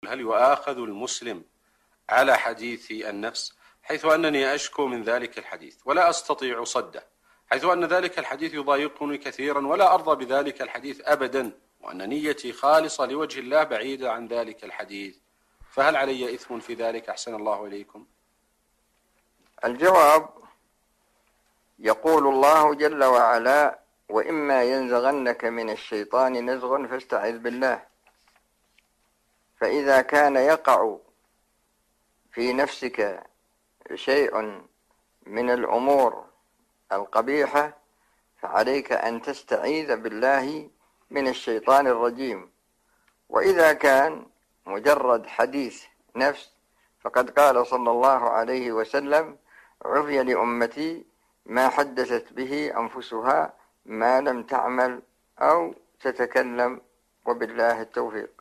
يقول: هل يؤاخذ المسلم على حديث النفس، حيث أنني أشكو من ذلك الحديث ولا أستطيع صده، حيث أن ذلك الحديث يضايقني كثيرا ولا أرضى بذلك الحديث أبدا، وأن نيتي خالصة لوجه الله بعيدة عن ذلك الحديث، فهل علي إثم في ذلك؟ أحسن الله إليكم. الجواب: يقول الله جل وعلا: وإما ينزغنك من الشيطان نزغ فاستعذ بالله. فإذا كان يقع في نفسك شيء من الأمور القبيحة فعليك أن تستعيذ بالله من الشيطان الرجيم. وإذا كان مجرد حديث نفس فقد قال صلى الله عليه وسلم: عفي لأمتي ما حدثت به أنفسها ما لم تعمل أو تتكلم، وبالله التوفيق.